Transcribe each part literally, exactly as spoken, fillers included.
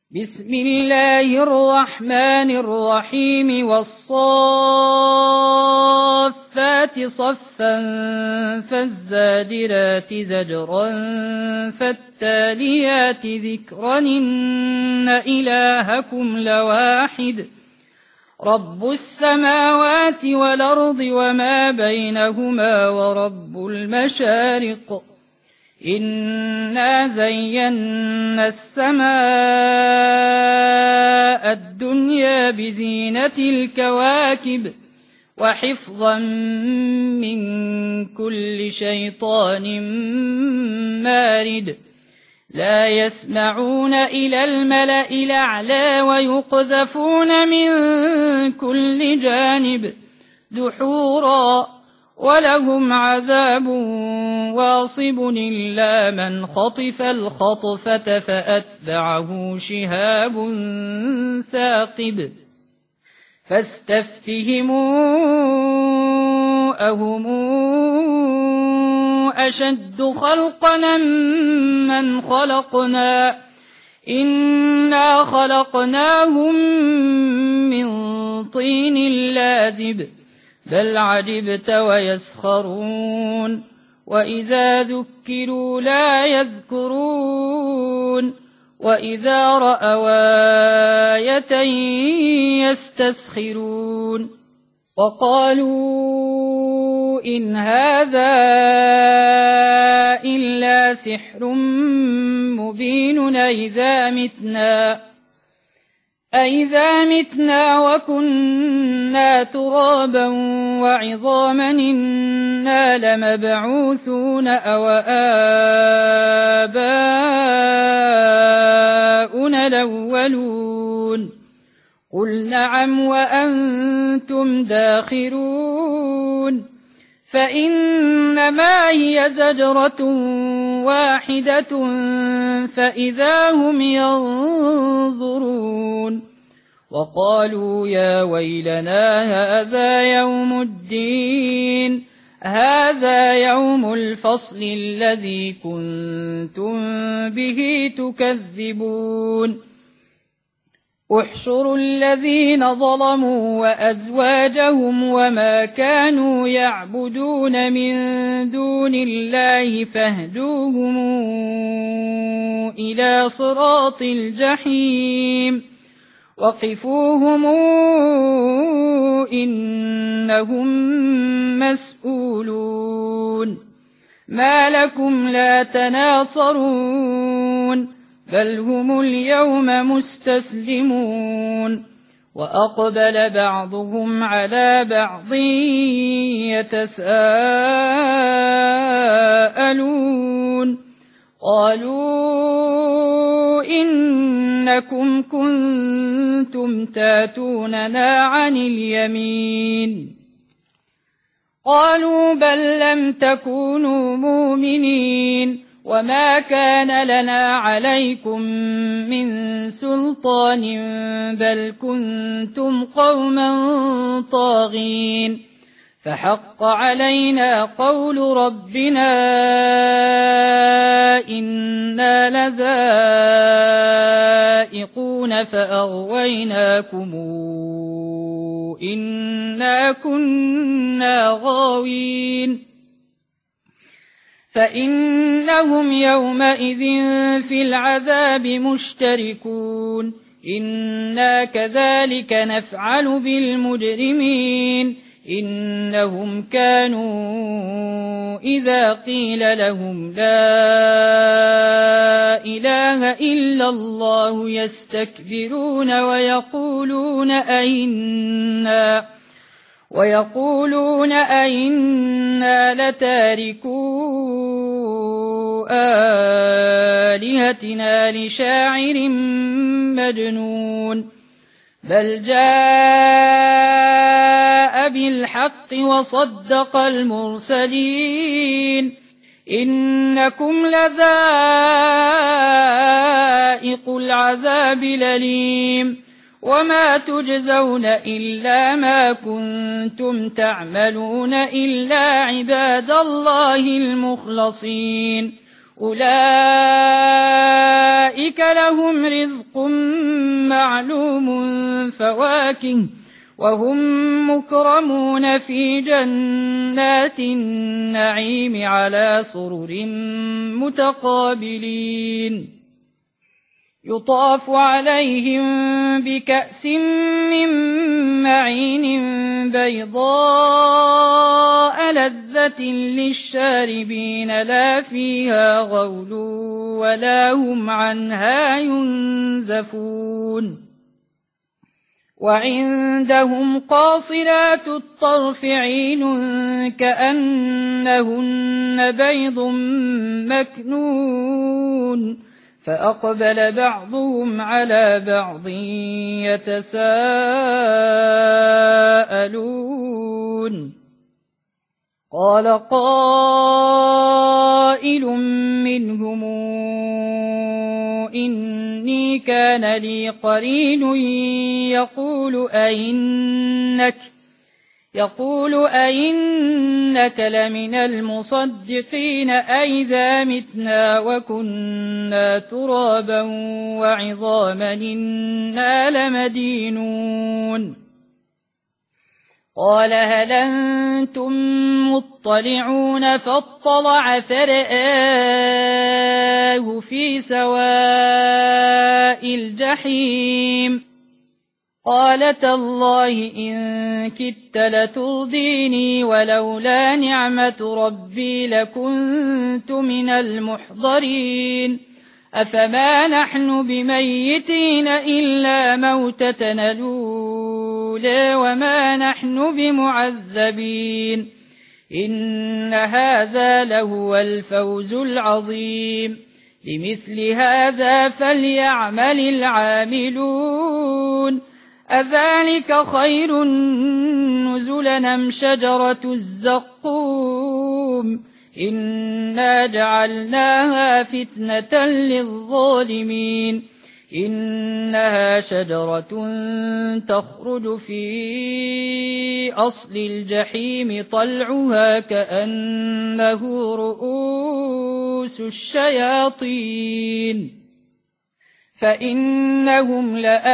بسم الله الرحمن الرحيم والصافات صفا فالزاجرات زجرا فالتاليات ذكرا إن إلهكم لواحد رب السماوات والأرض وما بينهما ورب المشارق إنا زينا السماء الدنيا بزينة الكواكب وحفظا من كل شيطان مارد لا يسمعون إلى الملأ الأعلى ويقذفون من كل جانب دحورا ولهم عذاب واصب إلا من خطف الخطفة فأتبعه شهاب ثاقب فاستفتهموا أهم أشد خلقا من خلقنا إنا خلقناهم من طين لازب بل عجبت ويسخرون وإذا ذكروا لا يذكرون وإذا رأوا آية يستسخرون وقالوا إن هذا إلا سحر مبين أئذا متنا أئذا متنا وكنا ترابا وعظاما إنا لمبعوثون أو آباؤنا الأولون قل نعم وأنتم داخرون فإنما هي زجرة واحدة فإذا هم ينظرون وقالوا يا ويلنا هذا يوم الدين هذا يوم الفصل الذي كنتم به تكذبون احشروا الذين ظلموا وأزواجهم وما كانوا يعبدون من دون الله فاهدوهم إلى صراط الجحيم وقفوهم إنهم مسؤولون ما لكم لا تناصرون بل هم اليوم مستسلمون وأقبل بعضهم على بعض يتساءلون قالوا إنكم كنتم تاتوننا عن اليمين قالوا بل لم تكونوا مؤمنين وما كان لنا عليكم من سلطان بل كنتم قوما طاغين فحق علينا قول ربنا إنا لذائقون فأغويناكم إنا كنا غاوين فإنهم يومئذ في العذاب مشتركون إنا كذلك نفعل بالمجرمين إنهم كانوا إذا قيل لهم لا إله إلا الله يستكبرون ويقولون أئنا ويقولون أئنا لتاركو آلهتنا لشاعر مجنون بل جاء بالحق وصدق المرسلين إنكم لذائق العذاب الأليم وما تجزون إلا ما كنتم تعملون إلا عباد الله المخلصين أولئك لهم رزق معلوم فواكه وهم مكرمون في جنات النعيم على سرر متقابلين يطاف عليهم بكأس من معين بيضاء لذة للشاربين لا فيها غول ولا هم عنها ينزفون وعندهم قاصرات الطرف عين كأنهن بيض مكنون فأقبل بعضهم على بعض يتساءلون قال قائل منهم إني كان لي قرين يقول أئنك يقول أئنك لمن المصدقين أئذا متنا وكنا ترابا وعظاما إنا لمدينون قال هل أنتم مطلعون فاطلع فرآه في سواء الجحيم قال تالله إن كدت لترضيني ولولا نعمة ربي لكنت من المحضرين أفما نحن بميتين إلا موتتنا الأولى وما نحن بمعذبين إن هذا لهو الفوز العظيم لمثل هذا فليعمل العاملون أذلك خير نزلا أم شجرة الزقوم إنا جعلناها فتنة للظالمين إنها شجرة تخرج في أصل الجحيم طلعها كأنه رؤوس الشياطين فإنهم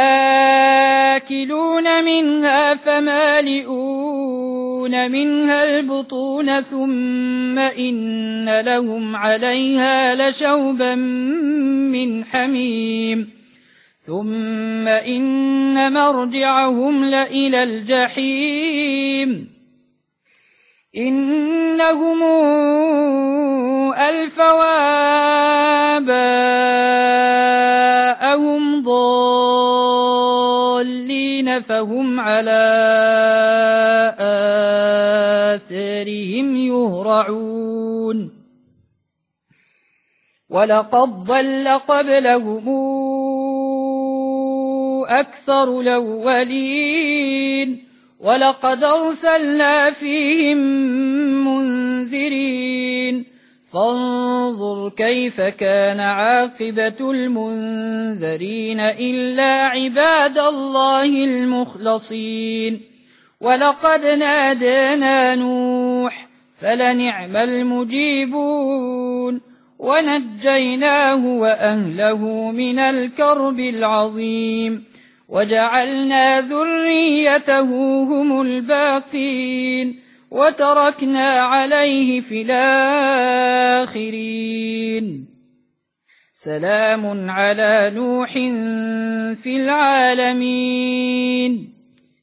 لآكلون منها فمالئون منها البطون ثم إن لهم عليها لشوبا من حميم ثم إن مرجعهم لإلى الجحيم إنهم ألفوا آباءهم ضالين فهم على آثارهم يهرعون ولقد ضل قبلهم أكثر الأولين ولقد أرسلنا فيهم منذرين فانظر كيف كان عاقبة المنذرين إلا عباد الله المخلصين ولقد نادانا نوح فلنعم المجيبون ونجيناه وأهله من الكرب العظيم وجعلنا ذريته هم الباقين وتركنا عليه في الآخرين سلام على نوح في العالمين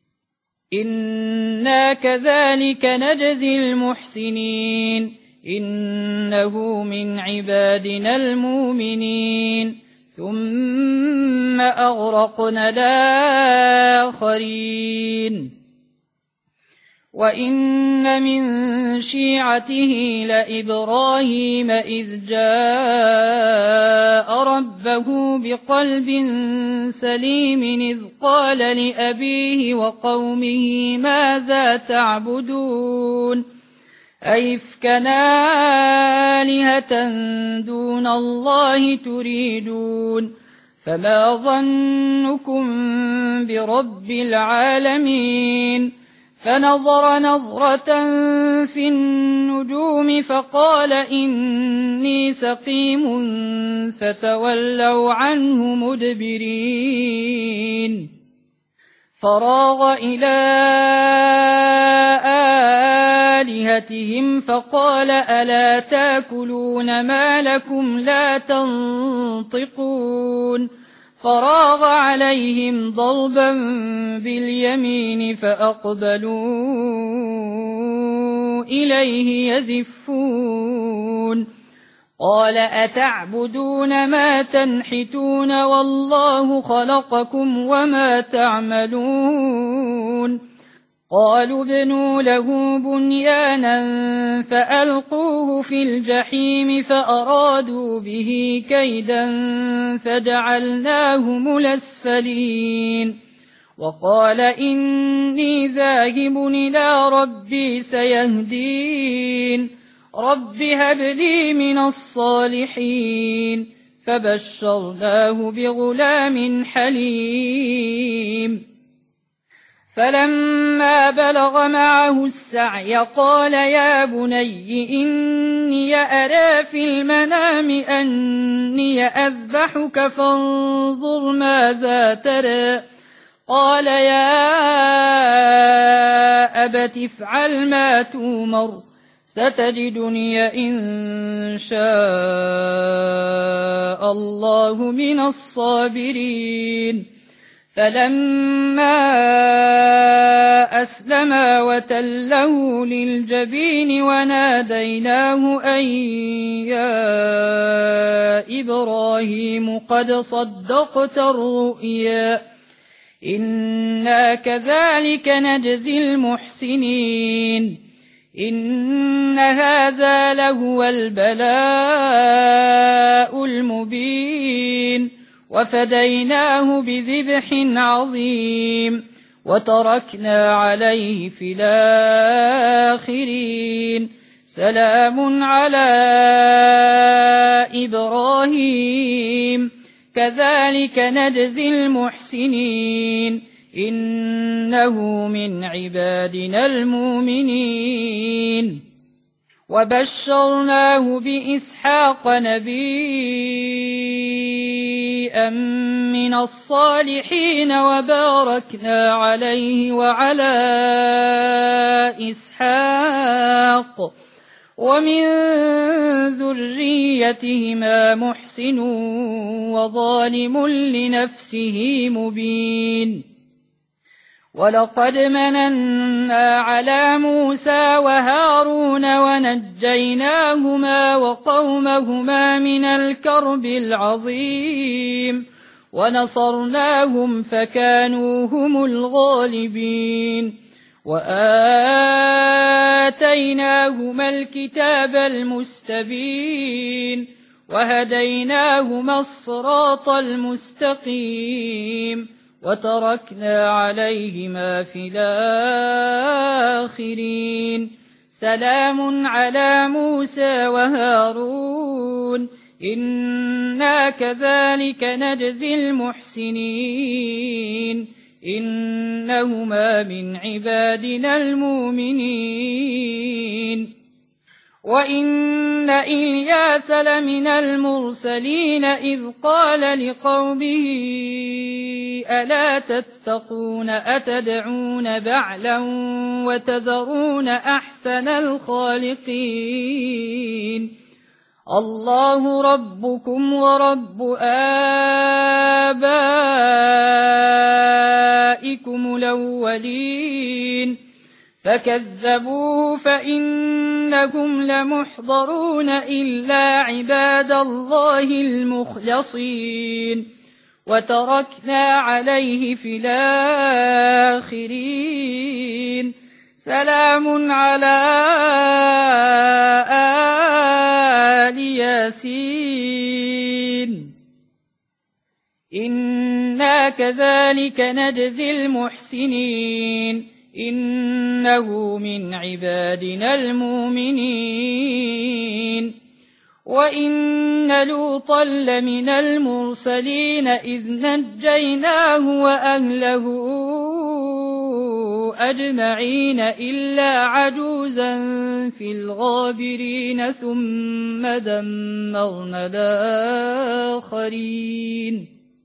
إنا كذلك نجزي المحسنين إنه من عبادنا المؤمنين ثم أغرقنا الآخرين وإن من شيعته لإبراهيم إذ جاء ربه بقلب سليم إذ قال لأبيه وقومه ماذا تعبدون أئفكا آلهة دون الله تريدون فما ظنكم برب العالمين فنظر نظرة في النجوم فقال إني سقيم فتولوا عنه مدبرين فراغ إلى آلهتهم فقال ألا تاكلون ما لكم لا تنطقون فراغ عليهم ضربا باليمين فأقبلوا إليه يزفون قال أتعبدون ما تنحتون والله خلقكم وما تعملون قالوا ابنوا له بنيانا فألقوه في الجحيم فأرادوا به كيدا فجعلناهم الأسفلين وقال إني ذاهب إلى ربي سيهدين رب هب لي من الصالحين فبشرناه بغلام حليم فلما بلغ معه السعي قال يا بني إني أرى في المنام أني أذبحك فانظر ماذا ترى قال يا أبت افعل ما تؤمر ستجدني إن شاء الله من الصابرين فلما أسلما وتله للجبين وناديناه أن يا إبراهيم قد صدقت الرؤيا إنا كذلك نجزي المحسنين إن هذا لهو البلاء المبين وفديناه بذبح عظيم وتركنا عليه في الآخرين سلام على إبراهيم كذلك نجزي المحسنين إنه من عبادنا المؤمنين وبشرناه بإسحاق نبيا من الصالحين وباركنا عليه وعلى إسحاق ومن ذريتهما محسن وظالم لنفسه مبين ولقد مننا على موسى وهارون ونجيناهما وقومهما من الكرب العظيم ونصرناهم فكانوا هم الغالبين وآتيناهما الكتاب المستبين وهديناهما الصراط المستقيم وتركنا عليهما في الآخرين سلام على موسى وهارون إنا كذلك نجزي المحسنين إنهما من عبادنا المؤمنين وإن إلياس لمن المرسلين إذ قال لقومه ألا تتقون أتدعون بعلا وتذرون أحسن الخالقين الله ربكم ورب آبائكم الأولين فكذبوه فإنهم لمحضرون إلا عباد الله المخلصين وتركنا عليه في الآخرين سلام على آل ياسين إنا كذلك نجزي المحسنين إنه من عبادنا المؤمنين وإن لوطا لمن المرسلين إذ نجيناه وأهله أجمعين إلا عجوزا في الغابرين ثم دمرنا الآخرين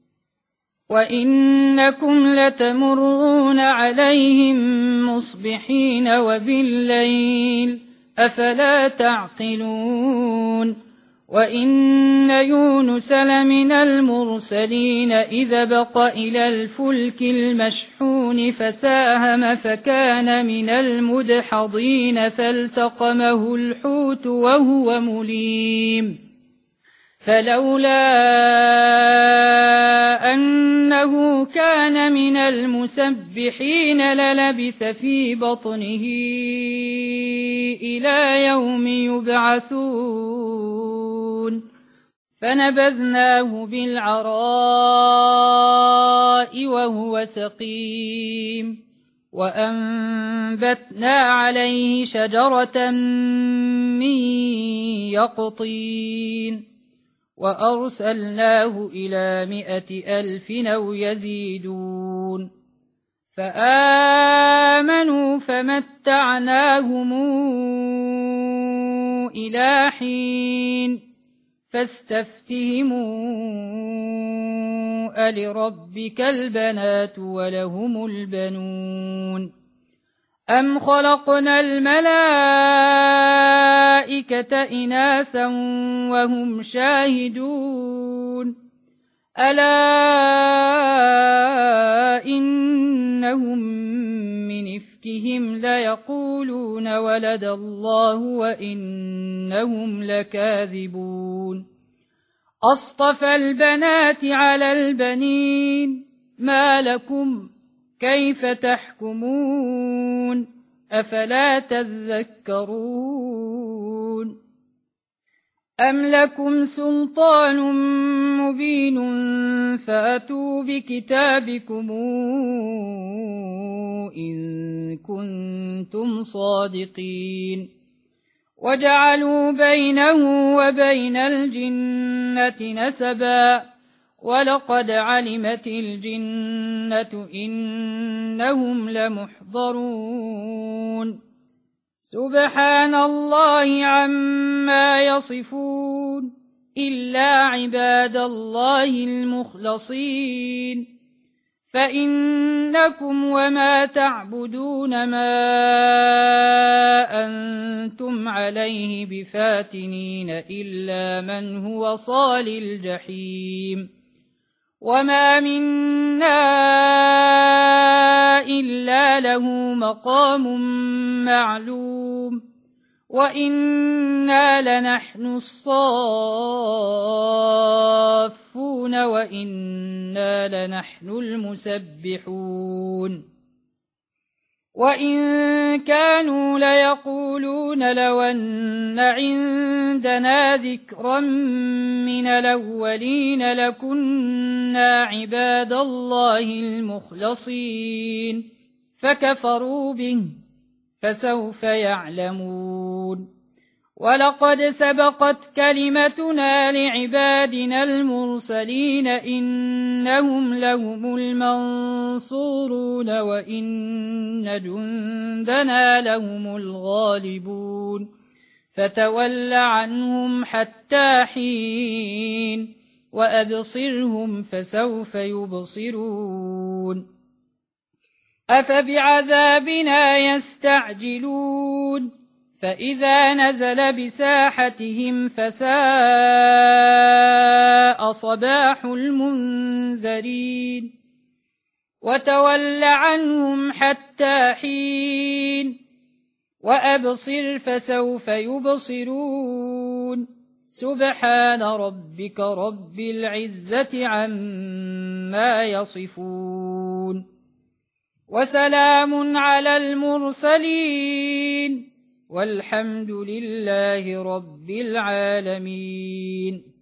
وإنكم لتمرون عليهم مصبحين وبالليل أفلا تعقلون وإن يونس لمن المرسلين إذ بق إلى الفلك المشحون فساهم فكان من المدحضين فالتقمه الحوت وهو مليم فلولا أنه كان من المسبحين للبث في بطنه إلى يوم يبعثون فنبذناه بالعراء وهو سقيم وأنبتنا عليه شجرة من يقطين وأرسلناه إلى مائة ألف أو يزيدون فآمنوا فمتعناهم إلى حين فاستفتهموا ألربك البنات ولهم البنون أم خلقنا الملائكة إناثا وهم شاهدون ألا إنهم من إفكهم ليقولون ولد الله وإنهم لكاذبون أصطفى البنات على البنين ما لكم كيف تحكمون أفلا تذكرون أم لكم سلطان مبين فأتوا بكتابكم إن كنتم صادقين وجعلوا بينه وبين الجنة نسبا ولقد علمت الجنة إنهم لمحضرون سبحان الله عما يصفون إلا عباد الله المخلصين فإنكم وما تعبدون ما أنتم عليه بفاتنين إلا من هو صال الجحيم وما منا إلا له مقام معلوم وإنا لنحن الصافون وإنا لنحن المسبحون وإن كانوا ليقولون لو أن عندنا ذكرا من الأولين لكنا عباد الله المخلصين فكفروا به فسوف يعلمون ولقد سبقت كلمتنا لعبادنا المرسلين إنهم لهم المنصورون وإن جندنا لهم الغالبون فتول عنهم حتى حين وأبصرهم فسوف يبصرون أفبعذابنا يستعجلون فإذا نزل بساحتهم فساء صباح المنذرين وتول عنهم حتى حين وأبصر فسوف يبصرون سبحان ربك رب العزة عما يصفون وسلام على المرسلين والحمد لله رب العالمين.